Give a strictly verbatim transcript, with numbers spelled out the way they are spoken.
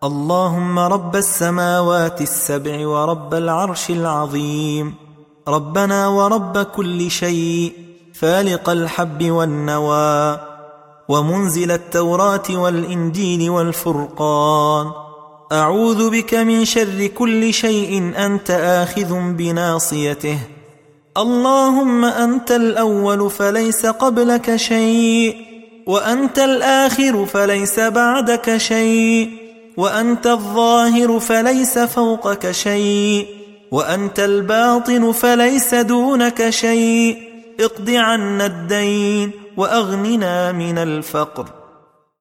اللهم رب السماوات السبع ورب العرش العظيم، ربنا ورب كل شيء، فالق الحب والنوى، ومنزل التوراة والإنجيل والفرقان، أعوذ بك من شر كل شيء أنت آخذ بناصيته. اللهم أنت الأول فليس قبلك شيء، وأنت الآخر فليس بعدك شيء، وأنت الظاهر فليس فوقك شيء، وأنت الباطن فليس دونك شيء. اقض عنا الدين وأغننا من الفقر.